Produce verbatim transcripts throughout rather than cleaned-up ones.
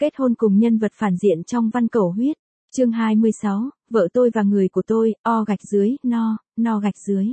Kết hôn cùng nhân vật phản diện trong Văn Cẩu Huyết. Chương hai mươi sáu, vợ tôi và người của tôi, o gạch dưới, no, no gạch dưới.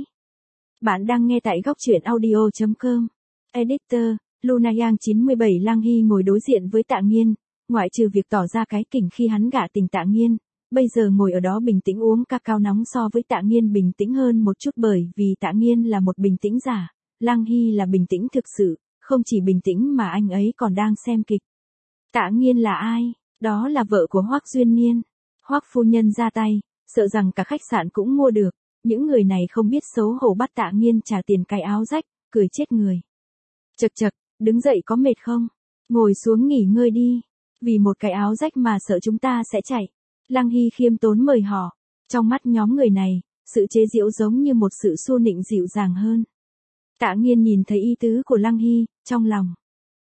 Bạn đang nghe tại góc truyện audio chấm com. Editor, Luna Yang chín mươi bảy. Lang Hy ngồi đối diện với Tạ Nghiên, ngoại trừ việc tỏ ra cái kỉnh khi hắn gạ tình Tạ Nghiên, bây giờ ngồi ở đó bình tĩnh uống cacao nóng so với Tạ Nghiên bình tĩnh hơn một chút bởi vì Tạ Nghiên là một bình tĩnh giả, Lang Hy là bình tĩnh thực sự, không chỉ bình tĩnh mà anh ấy còn đang xem kịch. Tạ Nghiên là ai? Đó là vợ của Hoắc Duyên Niên. Hoắc phu nhân ra tay, sợ rằng cả khách sạn cũng mua được, những người này không biết xấu hổ bắt Tạ Nghiên trả tiền cái áo rách, cười chết người. Chậc chậc, đứng dậy có mệt không? Ngồi xuống nghỉ ngơi đi, vì một cái áo rách mà sợ chúng ta sẽ chạy. Lang Hy khiêm tốn mời họ, trong mắt nhóm người này, sự chế giễu giống như một sự xu nịnh dịu dàng hơn. Tạ Nghiên nhìn thấy ý tứ của Lang Hy, trong lòng.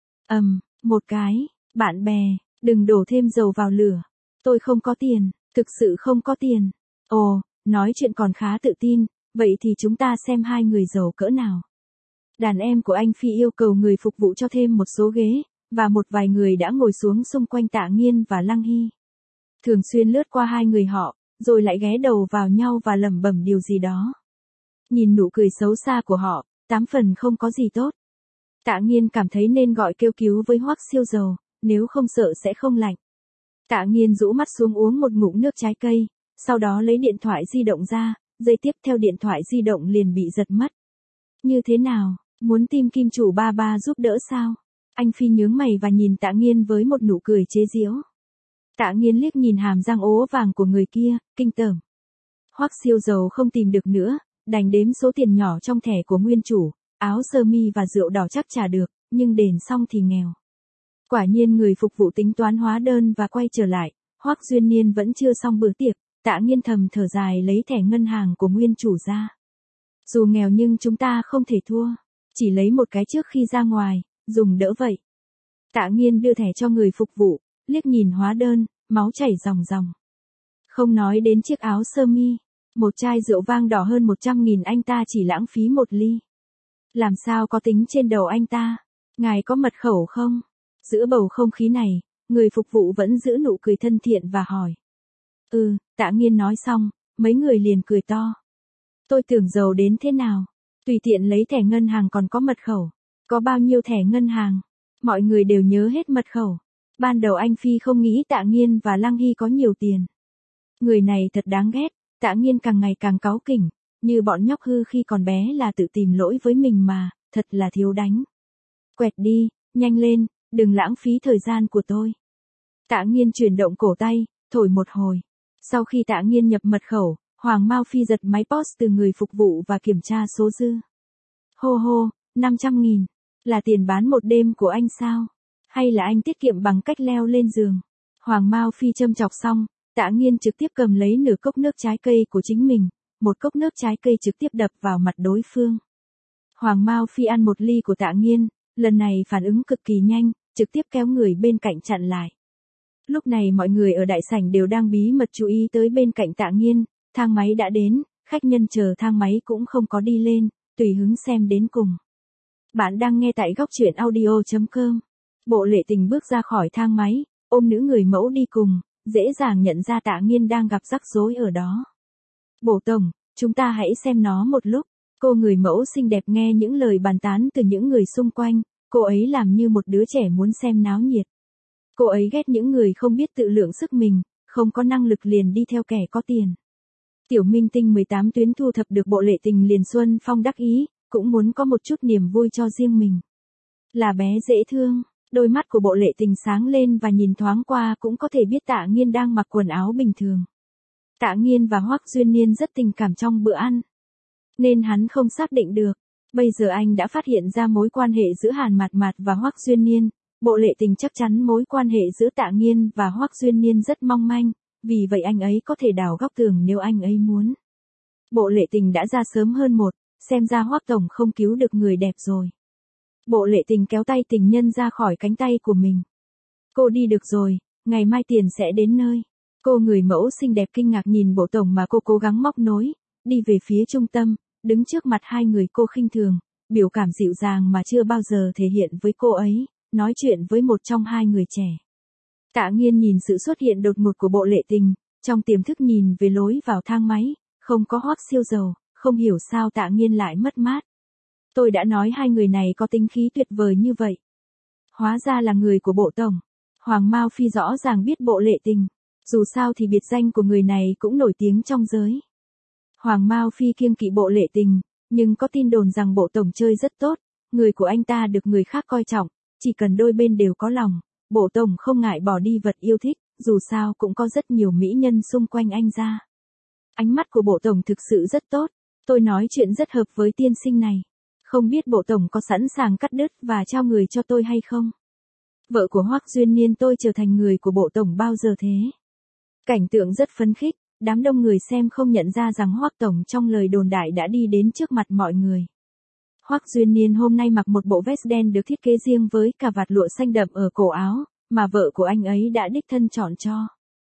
Ầm, um, một cái, bạn bè, đừng đổ thêm dầu vào lửa. Tôi không có tiền, thực sự không có tiền. Ồ, nói chuyện còn khá tự tin, vậy thì chúng ta xem hai người giàu cỡ nào. Đàn em của anh Phi yêu cầu người phục vụ cho thêm một số ghế, và một vài người đã ngồi xuống xung quanh Tạ Nghiên và Lang Hy. Thường xuyên lướt qua hai người họ, rồi lại ghé đầu vào nhau và lẩm bẩm điều gì đó. Nhìn nụ cười xấu xa của họ, tám phần không có gì tốt. Tạ Nghiên cảm thấy nên gọi kêu cứu với Hoắc siêu giàu, nếu không sợ sẽ không lạnh. Tạ Nghiên rũ mắt xuống uống một ngụm nước trái cây, sau đó lấy điện thoại di động ra, giây tiếp theo điện thoại di động liền bị giật mất. Như thế nào, muốn tìm kim chủ ba ba giúp đỡ sao? Anh Phi nhướng mày và nhìn Tạ Nghiên với một nụ cười chế giễu. Tạ Nghiên liếc nhìn hàm răng ố vàng của người kia, kinh tởm. Hoắc siêu giàu không tìm được nữa, đành đếm số tiền nhỏ trong thẻ của nguyên chủ, áo sơ mi và rượu đỏ chắc trả được, nhưng đền xong thì nghèo. Quả nhiên người phục vụ tính toán hóa đơn và quay trở lại, Hoắc Duyên Niên vẫn chưa xong bữa tiệc, Tạ Nghiên thầm thở dài lấy thẻ ngân hàng của nguyên chủ ra. Dù nghèo nhưng chúng ta không thể thua, chỉ lấy một cái trước khi ra ngoài, dùng đỡ vậy. Tạ Nghiên đưa thẻ cho người phục vụ, liếc nhìn hóa đơn, máu chảy ròng ròng. Không nói đến chiếc áo sơ mi, một chai rượu vang đỏ hơn một trăm nghìn anh ta chỉ lãng phí một ly. Làm sao có tính trên đầu anh ta? Ngài có mật khẩu không? Giữa bầu không khí này, người phục vụ vẫn giữ nụ cười thân thiện và hỏi. Ừ, Tạ Nghiên nói xong, mấy người liền cười to. Tôi tưởng giàu đến thế nào? Tùy tiện lấy thẻ ngân hàng còn có mật khẩu. Có bao nhiêu thẻ ngân hàng? Mọi người đều nhớ hết mật khẩu. Ban đầu anh Phi không nghĩ Tạ Nghiên và Lang Hy có nhiều tiền. Người này thật đáng ghét, Tạ Nghiên càng ngày càng cáu kỉnh, như bọn nhóc hư khi còn bé là tự tìm lỗi với mình mà, thật là thiếu đánh. Quẹt đi, nhanh lên, đừng lãng phí thời gian của tôi. Tạ Nghiên chuyển động cổ tay, thổi một hồi. Sau khi Tạ Nghiên nhập mật khẩu, Hoàng Mao Phi giật máy pê ô ét từ người phục vụ và kiểm tra số dư. Hô hô, năm trăm nghìn, là tiền bán một đêm của anh sao? Hay là anh tiết kiệm bằng cách leo lên giường? Hoàng Mao Phi châm chọc xong, Tạ Nghiên trực tiếp cầm lấy nửa cốc nước trái cây của chính mình, một cốc nước trái cây trực tiếp đập vào mặt đối phương. Hoàng Mao Phi ăn một ly của Tạ Nghiên, lần này phản ứng cực kỳ nhanh, trực tiếp kéo người bên cạnh chặn lại. Lúc này mọi người ở đại sảnh đều đang bí mật chú ý tới bên cạnh Tạ Nghiên, thang máy đã đến, khách nhân chờ thang máy cũng không có đi lên, tùy hứng xem đến cùng. Bạn đang nghe tại góc truyện audio chấm com. Bộ Lệ Tình bước ra khỏi thang máy, ôm nữ người mẫu đi cùng, dễ dàng nhận ra Tạ Nghiên đang gặp rắc rối ở đó. Bổ tổng, chúng ta hãy xem nó một lúc. Cô người mẫu xinh đẹp nghe những lời bàn tán từ những người xung quanh, cô ấy làm như một đứa trẻ muốn xem náo nhiệt. Cô ấy ghét những người không biết tự lượng sức mình, không có năng lực liền đi theo kẻ có tiền. Tiểu minh tinh mười tám tuyến thu thập được Bộ Lệ Tình liền Xuân Phong đắc ý, cũng muốn có một chút niềm vui cho riêng mình. Là bé dễ thương, đôi mắt của Bộ Lệ Tình sáng lên và nhìn thoáng qua cũng có thể biết Tạ Nghiên đang mặc quần áo bình thường. Tạ Nghiên và Hoắc Duyên Niên rất tình cảm trong bữa ăn, nên hắn không xác định được. Bây giờ anh đã phát hiện ra mối quan hệ giữa Hàn Mạt Mạt và Hoắc Duyên Niên. Bộ Lệ Tình chắc chắn mối quan hệ giữa Tạ Nghiên và Hoắc Duyên Niên rất mong manh, vì vậy anh ấy có thể đào góc tường nếu anh ấy muốn. Bộ Lệ Tình đã ra sớm hơn một, xem ra Hoắc tổng không cứu được người đẹp rồi. Bộ Lệ Tình kéo tay tình nhân ra khỏi cánh tay của mình. Cô đi được rồi, ngày mai tiền sẽ đến nơi. Cô người mẫu xinh đẹp kinh ngạc nhìn bộ tổng mà cô cố gắng móc nối, đi về phía trung tâm, đứng trước mặt hai người cô khinh thường, biểu cảm dịu dàng mà chưa bao giờ thể hiện với cô ấy, nói chuyện với một trong hai người trẻ. Tạ Nghiên nhìn sự xuất hiện đột ngột của Bộ Lệ Tình, trong tiềm thức nhìn về lối vào thang máy, không có Hoắc Siêu Dầu, không hiểu sao Tạ Nghiên lại mất mát. Tôi đã nói hai người này có tính khí tuyệt vời như vậy. Hóa ra là người của Bộ Tổng. Hoàng Mao Phi rõ ràng biết Bộ Lệ Tình, dù sao thì biệt danh của người này cũng nổi tiếng trong giới. Hoàng Mao Phi kiêng kỵ Bộ Lệ Tình, nhưng có tin đồn rằng Bộ Tổng chơi rất tốt, người của anh ta được người khác coi trọng, chỉ cần đôi bên đều có lòng, Bộ Tổng không ngại bỏ đi vật yêu thích, dù sao cũng có rất nhiều mỹ nhân xung quanh anh ra. Ánh mắt của Bộ Tổng thực sự rất tốt, tôi nói chuyện rất hợp với tiên sinh này. Không biết Bộ Tổng có sẵn sàng cắt đứt và trao người cho tôi hay không? Vợ của Hoắc Duyên Niên tôi trở thành người của Bộ Tổng bao giờ thế? Cảnh tượng rất phấn khích, đám đông người xem không nhận ra rằng Hoắc Tổng trong lời đồn đại đã đi đến trước mặt mọi người. Hoắc Duyên Niên hôm nay mặc một bộ vest đen được thiết kế riêng với cả vạt lụa xanh đậm ở cổ áo, mà vợ của anh ấy đã đích thân chọn cho.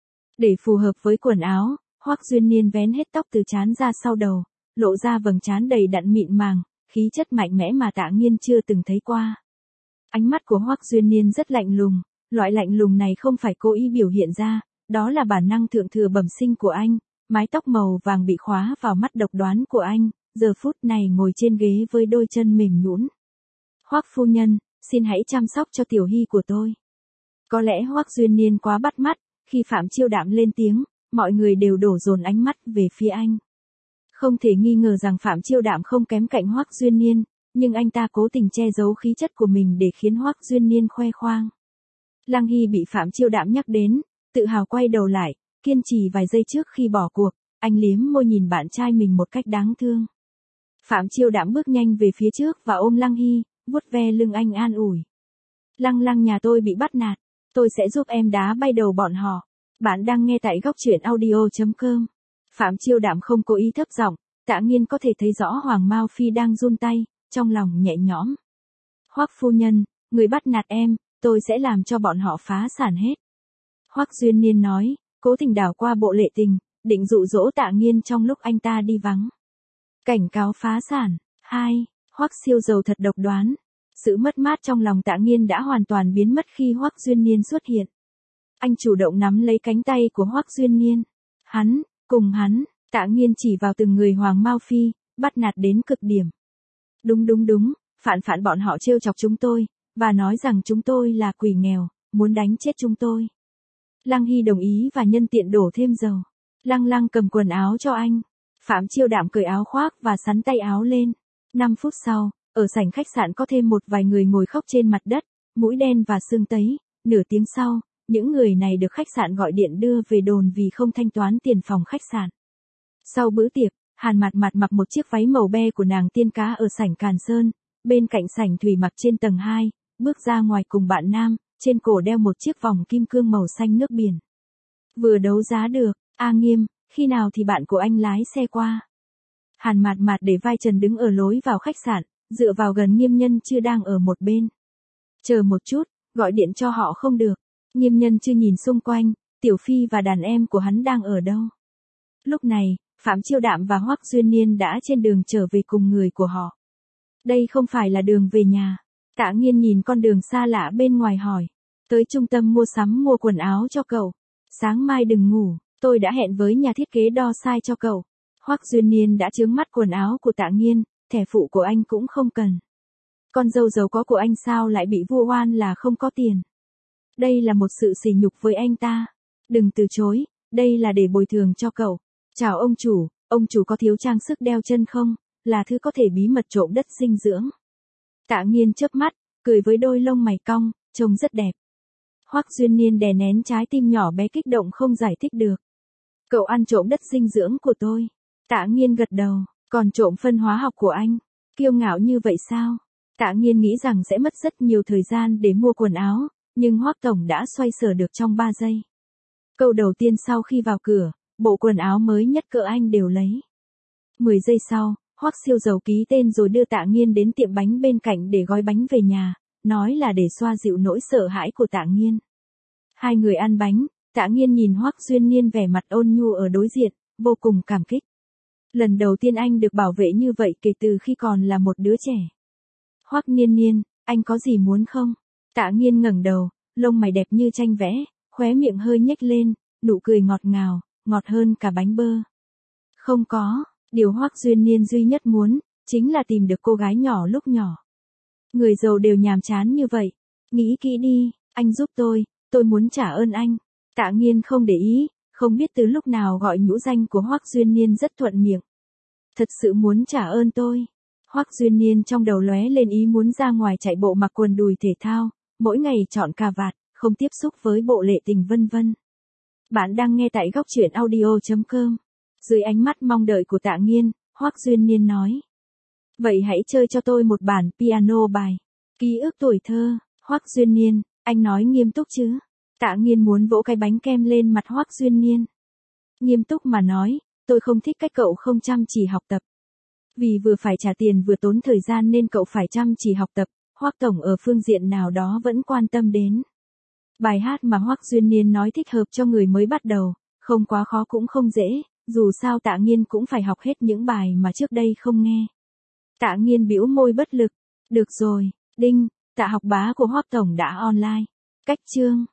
Để phù hợp với quần áo, Hoắc Duyên Niên vén hết tóc từ trán ra sau đầu, lộ ra vầng trán đầy đặn mịn màng, khí chất mạnh mẽ mà Tạ Nghiên chưa từng thấy qua. Ánh mắt của Hoắc Duyên Niên rất lạnh lùng, loại lạnh lùng này không phải cố ý biểu hiện ra, đó là bản năng thượng thừa bẩm sinh của anh, mái tóc màu vàng bị khóa vào mắt độc đoán của anh, giờ phút này ngồi trên ghế với đôi chân mềm nhũn. Hoắc phu nhân, xin hãy chăm sóc cho Tiểu Hy của tôi. Có lẽ Hoắc Duyên Niên quá bắt mắt, khi Phạm Chiêu Đạm lên tiếng, mọi người đều đổ dồn ánh mắt về phía anh. Không thể nghi ngờ rằng Phạm Chiêu Đạm không kém cạnh Hoắc Duyên Niên, nhưng anh ta cố tình che giấu khí chất của mình để khiến Hoắc Duyên Niên khoe khoang. Lăng Hy bị Phạm Chiêu Đạm nhắc đến, tự hào quay đầu lại, kiên trì vài giây trước khi bỏ cuộc, anh liếm môi nhìn bạn trai mình một cách đáng thương. Phạm Chiêu Đạm bước nhanh về phía trước và ôm Lăng Hy, vuốt ve lưng anh an ủi. Lăng Lăng nhà tôi bị bắt nạt, tôi sẽ giúp em đá bay đầu bọn họ. Bạn đang nghe tại góc truyện audio chấm com. Phạm Chiêu Đạm không cố ý thấp giọng, Tạ Nghiên có thể thấy rõ Hoàng Mao Phi đang run tay, trong lòng nhẹ nhõm. Hoắc phu nhân, người bắt nạt em, tôi sẽ làm cho bọn họ phá sản hết. Hoắc Duyên Niên nói, cố tình đảo qua Bộ Lệ Tình, định dụ dỗ Tạ Nghiên trong lúc anh ta đi vắng. Cảnh cáo phá sản. hai. Hoắc Siêu Dầu thật độc đoán. Sự mất mát trong lòng Tạ Nghiên đã hoàn toàn biến mất khi Hoắc Duyên Niên xuất hiện. Anh chủ động nắm lấy cánh tay của Hoắc Duyên Niên. Hắn, cùng hắn, Tạ Nghiên chỉ vào từng người Hoàng Mao Phi, bắt nạt đến cực điểm. Đúng đúng đúng, phản phản bọn họ trêu chọc chúng tôi, và nói rằng chúng tôi là quỷ nghèo, muốn đánh chết chúng tôi. Lăng Hy đồng ý và nhân tiện đổ thêm dầu. Lăng Lăng cầm quần áo cho anh. Phạm Chiêu Đạm cởi áo khoác và sắn tay áo lên. năm phút sau, ở sảnh khách sạn có thêm một vài người ngồi khóc trên mặt đất, mũi đen và xương tấy. Nửa tiếng sau, những người này được khách sạn gọi điện đưa về đồn vì không thanh toán tiền phòng khách sạn. Sau bữa tiệc, Hàn Mạt Mạt mặc một chiếc váy màu be của nàng tiên cá ở sảnh Càn Sơn, bên cạnh sảnh Thủy mặc trên tầng hai, bước ra ngoài cùng bạn nam, trên cổ đeo một chiếc vòng kim cương màu xanh nước biển. Vừa đấu giá được, A Nghiêm, khi nào thì bạn của anh lái xe qua? Hàn Mạt Mạt để vai Trần đứng ở lối vào khách sạn, dựa vào gần Nghiêm Nhân chưa đang ở một bên. Chờ một chút, gọi điện cho họ không được. Nghiêm Nhân chưa nhìn xung quanh, Tiểu Phi và đàn em của hắn đang ở đâu? Lúc này, Phạm Chiêu Đạm và Hoắc Duyên Niên đã trên đường trở về cùng người của họ. Đây không phải là đường về nhà. Tạ Nghiên nhìn con đường xa lạ bên ngoài hỏi. Tới trung tâm mua sắm mua quần áo cho cậu. Sáng mai đừng ngủ, tôi đã hẹn với nhà thiết kế đo size cho cậu. Hoắc Duyên Niên đã chướng mắt quần áo của Tạ Nghiên, thẻ phụ của anh cũng không cần. Con dâu giàu có của anh sao lại bị vu oan là không có tiền. Đây là một sự sỉ nhục với anh ta. Đừng từ chối, đây là để bồi thường cho cậu. Chào ông chủ, ông chủ có thiếu trang sức đeo chân không? Là thứ có thể bí mật trộm đất dinh dưỡng. Tạ Nghiên chớp mắt, cười với đôi lông mày cong, trông rất đẹp. Hoắc Duyên Niên đè nén trái tim nhỏ bé kích động không giải thích được. Cậu ăn trộm đất dinh dưỡng của tôi. Tạ Nghiên gật đầu, còn trộm phân hóa học của anh. Kiêu ngạo như vậy sao? Tạ Nghiên nghĩ rằng sẽ mất rất nhiều thời gian để mua quần áo, nhưng Hoắc Tổng đã xoay sở được trong ba giây. Câu đầu tiên sau khi vào cửa, bộ quần áo mới nhất cỡ anh đều lấy. mười giây sau, Hoắc Siêu Dầu ký tên rồi đưa Tạ Nghiên đến tiệm bánh bên cạnh để gói bánh về nhà, nói là để xoa dịu nỗi sợ hãi của Tạ Nghiên. Hai người ăn bánh, Tạ Nghiên nhìn Hoắc Duyên Niên vẻ mặt ôn nhu ở đối diện, vô cùng cảm kích. Lần đầu tiên anh được bảo vệ như vậy kể từ khi còn là một đứa trẻ. Hoắc Niên Niên, anh có gì muốn không? Tạ Nghiên ngẩng đầu, lông mày đẹp như tranh vẽ, Khóe miệng hơi nhếch lên, nụ cười ngọt ngào, ngọt hơn cả bánh bơ. Không có, điều Hoắc Duyên Niên duy nhất muốn, chính là tìm được cô gái nhỏ lúc nhỏ. Người giàu đều nhàm chán như vậy. Nghĩ kỹ đi, anh giúp tôi, tôi muốn trả ơn anh. Tạ Nghiên không để ý, không biết từ lúc nào gọi nhũ danh của Hoắc Duyên Niên rất thuận miệng. Thật sự muốn trả ơn tôi. Hoắc Duyên Niên trong đầu lóe lên ý muốn ra ngoài chạy bộ mặc quần đùi thể thao, mỗi ngày chọn cà vạt, không tiếp xúc với bộ lệ tình vân vân. Bạn đang nghe tại góc truyện audio chấm com. Dưới ánh mắt mong đợi của Tạ Nghiên, Hoắc Duyên Niên nói. Vậy hãy chơi cho tôi một bản piano bài. Ký ức tuổi thơ. Hoắc Duyên Niên, anh nói nghiêm túc chứ? Tạ Nghiên muốn vỗ cái bánh kem lên mặt Hoắc Duyên Niên. Nghiêm túc mà nói, tôi không thích cách cậu không chăm chỉ học tập. Vì vừa phải trả tiền vừa tốn thời gian nên cậu phải chăm chỉ học tập, Hoắc tổng ở phương diện nào đó vẫn quan tâm đến. Bài hát mà Hoắc Duyên Niên nói thích hợp cho người mới bắt đầu, không quá khó cũng không dễ, dù sao Tạ Nghiên cũng phải học hết những bài mà trước đây không nghe. Tạ Nghiên bĩu môi bất lực. Được rồi, đinh, tạ học bá của Hoắc tổng đã online. Cách chương